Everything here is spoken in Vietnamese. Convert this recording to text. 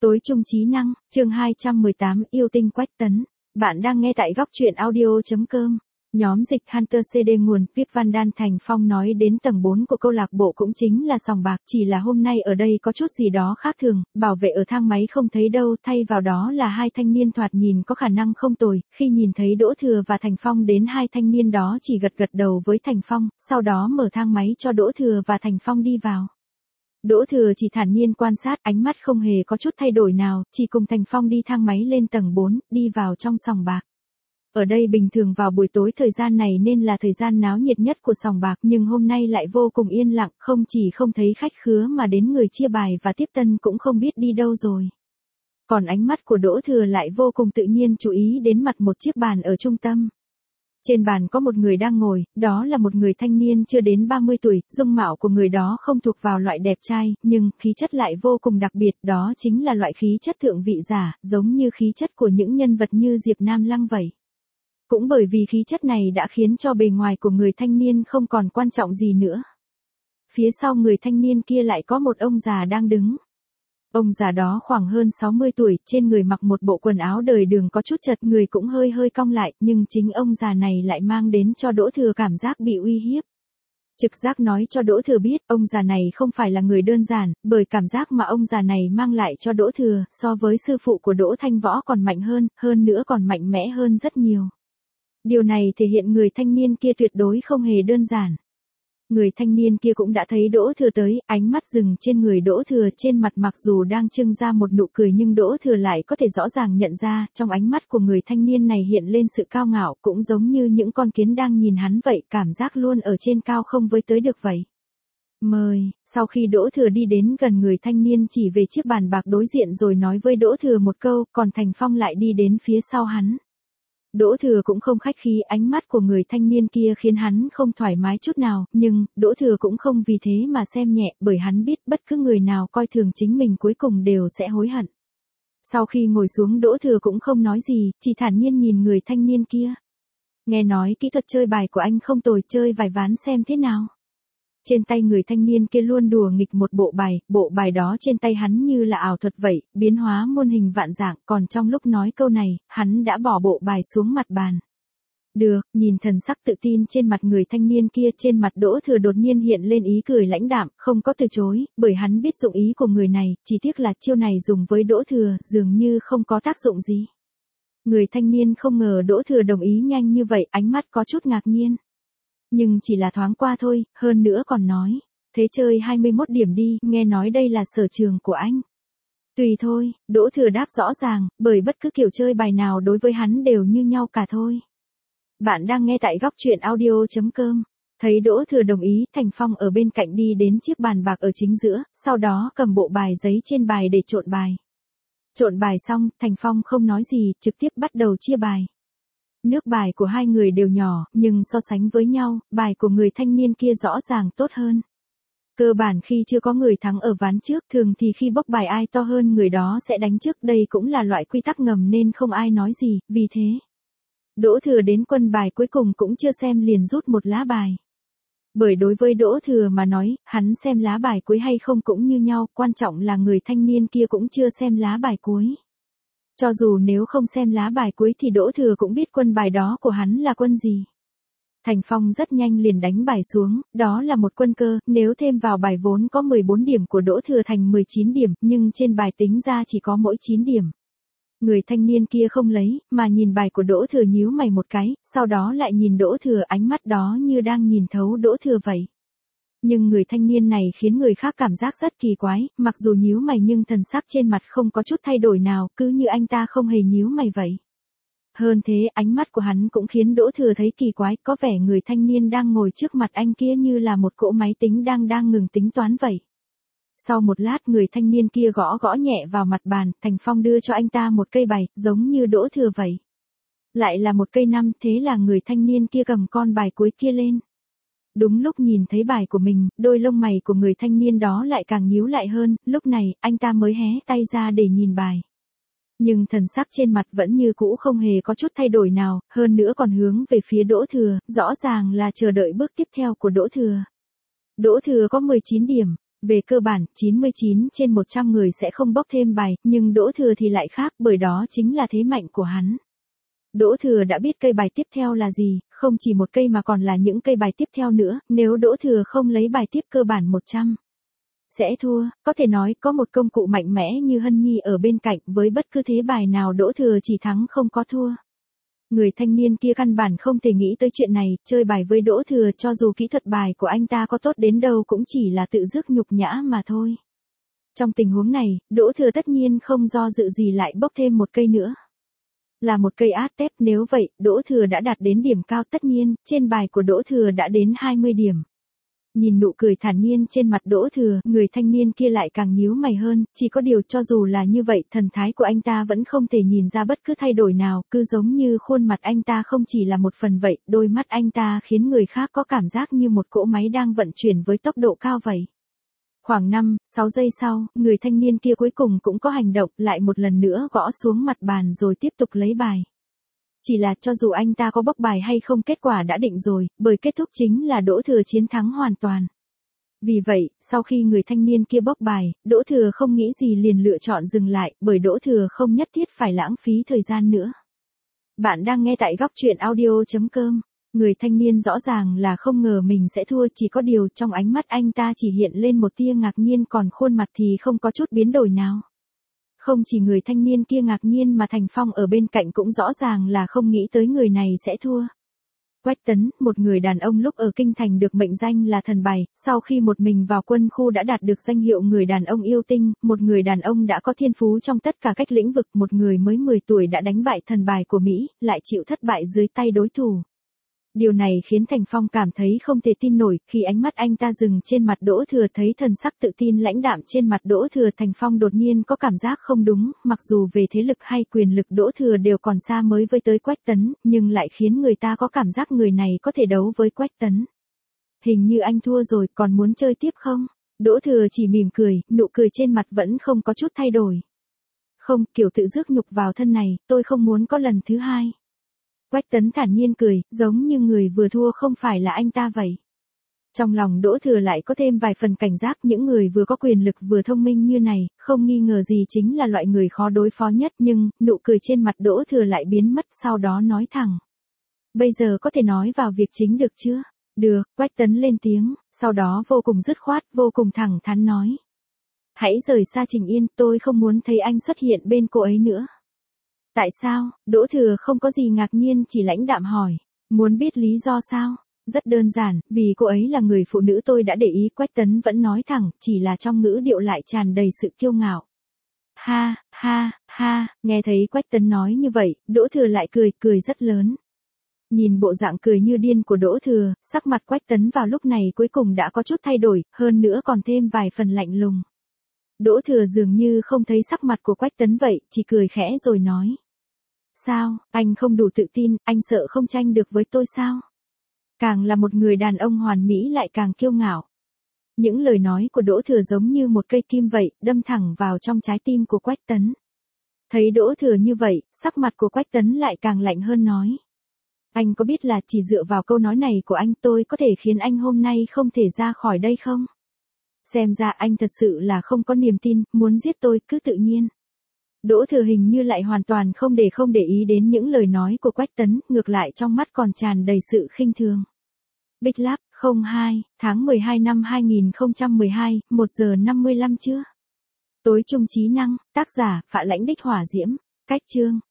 Tối trung trí năng, chương 218 yêu tinh Quách Tấn. Bạn đang nghe tại góc truyện audio.com. Nhóm dịch Hunter CD nguồn, viết Văn Đan Thành Phong nói đến tầng 4 của câu lạc bộ cũng chính là sòng bạc, chỉ là hôm nay ở đây có chút gì đó khác thường, bảo vệ ở thang máy không thấy đâu, thay vào đó là hai thanh niên thoạt nhìn có khả năng không tồi, khi nhìn thấy Đỗ Thừa và Thành Phong đến hai thanh niên đó chỉ gật gật đầu với Thành Phong, sau đó mở thang máy cho Đỗ Thừa và Thành Phong đi vào. Đỗ Thừa chỉ thản nhiên quan sát, ánh mắt không hề có chút thay đổi nào, chỉ cùng Thành Phong đi thang máy lên tầng 4, đi vào trong sòng bạc. Ở đây bình thường vào buổi tối thời gian này nên là thời gian náo nhiệt nhất của sòng bạc, nhưng hôm nay lại vô cùng yên lặng, không chỉ không thấy khách khứa mà đến người chia bài và tiếp tân cũng không biết đi đâu rồi. Còn ánh mắt của Đỗ Thừa lại vô cùng tự nhiên chú ý đến mặt một chiếc bàn ở trung tâm. Trên bàn có một người đang ngồi, đó là một người thanh niên chưa đến 30 tuổi, dung mạo của người đó không thuộc vào loại đẹp trai, nhưng khí chất lại vô cùng đặc biệt, đó chính là loại khí chất thượng vị giả, giống như khí chất của những nhân vật như Diệp Nam Lăng vậy. Cũng bởi vì khí chất này đã khiến cho bề ngoài của người thanh niên không còn quan trọng gì nữa. Phía sau người thanh niên kia lại có một ông già đang đứng. Ông già đó khoảng hơn 60 tuổi, trên người mặc một bộ quần áo đời đường có chút chật, người cũng hơi cong lại, nhưng chính ông già này lại mang đến cho Đỗ Thừa cảm giác bị uy hiếp. Trực giác nói cho Đỗ Thừa biết, ông già này không phải là người đơn giản, bởi cảm giác mà ông già này mang lại cho Đỗ Thừa, so với sư phụ của Đỗ Thanh Võ còn mạnh hơn nữa còn mạnh mẽ hơn rất nhiều. Điều này thể hiện người thanh niên kia tuyệt đối không hề đơn giản. Người thanh niên kia cũng đã thấy Đỗ Thừa tới, ánh mắt dừng trên người Đỗ Thừa, trên mặt mặc dù đang trưng ra một nụ cười nhưng Đỗ Thừa lại có thể rõ ràng nhận ra, trong ánh mắt của người thanh niên này hiện lên sự cao ngạo, cũng giống như những con kiến đang nhìn hắn vậy, cảm giác luôn ở trên cao không với tới được vậy. Mời, sau khi Đỗ Thừa đi đến gần người thanh niên chỉ về chiếc bàn bạc đối diện rồi nói với Đỗ Thừa một câu, còn Thành Phong lại đi đến phía sau hắn. Đỗ Thừa cũng không khách khí, ánh mắt của người thanh niên kia khiến hắn không thoải mái chút nào, nhưng Đỗ Thừa cũng không vì thế mà xem nhẹ, bởi hắn biết bất cứ người nào coi thường chính mình cuối cùng đều sẽ hối hận. Sau khi ngồi xuống Đỗ Thừa cũng không nói gì, chỉ thản nhiên nhìn người thanh niên kia. Nghe nói kỹ thuật chơi bài của anh không tồi, chơi vài ván xem thế nào. Trên tay người thanh niên kia luôn đùa nghịch một bộ bài đó trên tay hắn như là ảo thuật vậy, biến hóa muôn hình vạn dạng, còn trong lúc nói câu này, hắn đã bỏ bộ bài xuống mặt bàn. Được, nhìn thần sắc tự tin trên mặt người thanh niên kia, trên mặt Đỗ Thừa đột nhiên hiện lên ý cười lãnh đạm, không có từ chối, bởi hắn biết dụng ý của người này, chỉ tiếc là chiêu này dùng với Đỗ Thừa, dường như không có tác dụng gì. Người thanh niên không ngờ Đỗ Thừa đồng ý nhanh như vậy, ánh mắt có chút ngạc nhiên. Nhưng chỉ là thoáng qua thôi, hơn nữa còn nói, thế chơi 21 điểm đi, nghe nói đây là sở trường của anh. Tùy thôi, Đỗ Thừa đáp rõ ràng, bởi bất cứ kiểu chơi bài nào đối với hắn đều như nhau cả thôi. Bạn đang nghe tại góc truyện audio.com. Thấy Đỗ Thừa đồng ý, Thành Phong ở bên cạnh đi đến chiếc bàn bạc ở chính giữa, sau đó cầm bộ bài giấy trên bài để trộn bài. Trộn bài xong, Thành Phong không nói gì, trực tiếp bắt đầu chia bài. Nước bài của hai người đều nhỏ, nhưng so sánh với nhau, bài của người thanh niên kia rõ ràng tốt hơn. Cơ bản khi chưa có người thắng ở ván trước, thường thì khi bốc bài ai to hơn người đó sẽ đánh trước, đây cũng là loại quy tắc ngầm nên không ai nói gì, vì thế. Đỗ Thừa đến quân bài cuối cùng cũng chưa xem liền rút một lá bài. Bởi đối với Đỗ Thừa mà nói, hắn xem lá bài cuối hay không cũng như nhau, quan trọng là người thanh niên kia cũng chưa xem lá bài cuối. Cho dù nếu không xem lá bài cuối thì Đỗ Thừa cũng biết quân bài đó của hắn là quân gì. Thành Phong rất nhanh liền đánh bài xuống, đó là một quân cơ, nếu thêm vào bài vốn có 14 điểm của Đỗ Thừa thành 19 điểm, nhưng trên bài tính ra chỉ có mỗi 9 điểm. Người thanh niên kia không lấy, mà nhìn bài của Đỗ Thừa nhíu mày một cái, sau đó lại nhìn Đỗ Thừa, ánh mắt đó như đang nhìn thấu Đỗ Thừa vậy. Nhưng người thanh niên này khiến người khác cảm giác rất kỳ quái, mặc dù nhíu mày nhưng thần sắc trên mặt không có chút thay đổi nào, cứ như anh ta không hề nhíu mày vậy. Hơn thế, ánh mắt của hắn cũng khiến Đỗ Thừa thấy kỳ quái, có vẻ người thanh niên đang ngồi trước mặt anh kia như là một cỗ máy tính đang ngừng tính toán vậy. Sau một lát người thanh niên kia gõ nhẹ vào mặt bàn, Thành Phong đưa cho anh ta một cây bài, giống như Đỗ Thừa vậy. Lại là một cây 5, thế là người thanh niên kia cầm con bài cuối kia lên. Đúng lúc nhìn thấy bài của mình, đôi lông mày của người thanh niên đó lại càng nhíu lại hơn, lúc này, anh ta mới hé tay ra để nhìn bài. Nhưng thần sắc trên mặt vẫn như cũ không hề có chút thay đổi nào, hơn nữa còn hướng về phía Đỗ Thừa, rõ ràng là chờ đợi bước tiếp theo của Đỗ Thừa. Đỗ Thừa có 19 điểm, Về cơ bản, 99 trên 100 người sẽ không bốc thêm bài, nhưng Đỗ Thừa thì lại khác, bởi đó chính là thế mạnh của hắn. Đỗ Thừa đã biết cây bài tiếp theo là gì, không chỉ một cây mà còn là những cây bài tiếp theo nữa, nếu Đỗ Thừa không lấy bài tiếp cơ bản 100 sẽ thua, có thể nói có một công cụ mạnh mẽ như Hân Nhi ở bên cạnh, với bất cứ thế bài nào Đỗ Thừa chỉ thắng không có thua. Người thanh niên kia căn bản không thể nghĩ tới chuyện này, chơi bài với Đỗ Thừa cho dù kỹ thuật bài của anh ta có tốt đến đâu cũng chỉ là tự rước nhục nhã mà thôi. Trong tình huống này, Đỗ Thừa tất nhiên không do dự gì lại bốc thêm một cây nữa. Là một cây át tép, nếu vậy, Đỗ Thừa đã đạt đến điểm cao, tất nhiên, trên bài của Đỗ Thừa đã đến 20 điểm. Nhìn nụ cười thản nhiên trên mặt Đỗ Thừa, người thanh niên kia lại càng nhíu mày hơn, chỉ có điều cho dù là như vậy, thần thái của anh ta vẫn không thể nhìn ra bất cứ thay đổi nào, cứ giống như khuôn mặt anh ta không chỉ là một phần vậy, đôi mắt anh ta khiến người khác có cảm giác như một cỗ máy đang vận chuyển với tốc độ cao vậy. Khoảng 5-6 giây sau, người thanh niên kia cuối cùng cũng có hành động, lại một lần nữa gõ xuống mặt bàn rồi tiếp tục lấy bài. Chỉ là cho dù anh ta có bốc bài hay không, kết quả đã định rồi, bởi kết thúc chính là Đỗ Thừa chiến thắng hoàn toàn. Vì vậy, sau khi người thanh niên kia bốc bài, Đỗ Thừa không nghĩ gì liền lựa chọn dừng lại, bởi Đỗ Thừa không nhất thiết phải lãng phí thời gian nữa. Bạn đang nghe tại góc truyện audio.com. Người thanh niên rõ ràng là không ngờ mình sẽ thua, chỉ có điều trong ánh mắt anh ta chỉ hiện lên một tia ngạc nhiên, còn khuôn mặt thì không có chút biến đổi nào. Không chỉ người thanh niên kia ngạc nhiên mà Thành Phong ở bên cạnh cũng rõ ràng là không nghĩ tới người này sẽ thua. Quách Tấn, một người đàn ông lúc ở Kinh Thành được mệnh danh là thần bài, sau khi một mình vào quân khu đã đạt được danh hiệu người đàn ông yêu tinh, một người đàn ông đã có thiên phú trong tất cả các lĩnh vực, một người mới 10 tuổi đã đánh bại thần bài của Mỹ, lại chịu thất bại dưới tay đối thủ. Điều này khiến Thành Phong cảm thấy không thể tin nổi, khi ánh mắt anh ta dừng trên mặt Đỗ Thừa, thấy thần sắc tự tin lãnh đạm trên mặt Đỗ Thừa, Thành Phong đột nhiên có cảm giác không đúng, mặc dù về thế lực hay quyền lực Đỗ Thừa đều còn xa mới với tới Quách Tấn, nhưng lại khiến người ta có cảm giác người này có thể đấu với Quách Tấn. Hình như anh thua rồi, còn muốn chơi tiếp không? Đỗ Thừa chỉ mỉm cười, nụ cười trên mặt vẫn không có chút thay đổi. Không, kiểu tự rước nhục vào thân này, tôi không muốn có lần thứ hai. Quách Tấn thản nhiên cười, giống như người vừa thua không phải là anh ta vậy. Trong lòng Đỗ Thừa lại có thêm vài phần cảnh giác, những người vừa có quyền lực vừa thông minh như này, không nghi ngờ gì chính là loại người khó đối phó nhất, nhưng, nụ cười trên mặt Đỗ Thừa lại biến mất, sau đó nói thẳng. Bây giờ có thể nói vào việc chính được chưa? Được, Quách Tấn lên tiếng, sau đó vô cùng dứt khoát, vô cùng thẳng thắn nói. Hãy rời xa Trình Yên, tôi không muốn thấy anh xuất hiện bên cô ấy nữa. Tại sao? Đỗ Thừa không có gì ngạc nhiên, chỉ lãnh đạm hỏi. Muốn biết lý do sao? Rất đơn giản, vì cô ấy là người phụ nữ tôi đã để ý. Quách Tấn vẫn nói thẳng, chỉ là trong ngữ điệu lại tràn đầy sự kiêu ngạo. Ha, ha, ha, nghe thấy Quách Tấn nói như vậy, Đỗ Thừa lại cười, cười rất lớn. Nhìn bộ dạng cười như điên của Đỗ Thừa, sắc mặt Quách Tấn vào lúc này cuối cùng đã có chút thay đổi, hơn nữa còn thêm vài phần lạnh lùng. Đỗ Thừa dường như không thấy sắc mặt của Quách Tấn vậy, chỉ cười khẽ rồi nói. Sao, anh không đủ tự tin, anh sợ không tranh được với tôi sao? Càng là một người đàn ông hoàn mỹ lại càng kiêu ngạo. Những lời nói của Đỗ Thừa giống như một cây kim vậy, đâm thẳng vào trong trái tim của Quách Tấn. Thấy Đỗ Thừa như vậy, sắc mặt của Quách Tấn lại càng lạnh hơn nói. Anh có biết là chỉ dựa vào câu nói này của anh tôi có thể khiến anh hôm nay không thể ra khỏi đây không? Xem ra anh thật sự là không có niềm tin, muốn giết tôi cứ tự nhiên. Đỗ Thừa hình như lại hoàn toàn không để ý đến những lời nói của Quách Tấn, ngược lại trong mắt còn tràn đầy sự khinh thường. Bích Lab, 02, tháng 12 năm 2012, 1 giờ 55 trưa. Tối trung trí năng, tác giả, Phạ Lãnh Đích Hỏa Diễm, cách chương.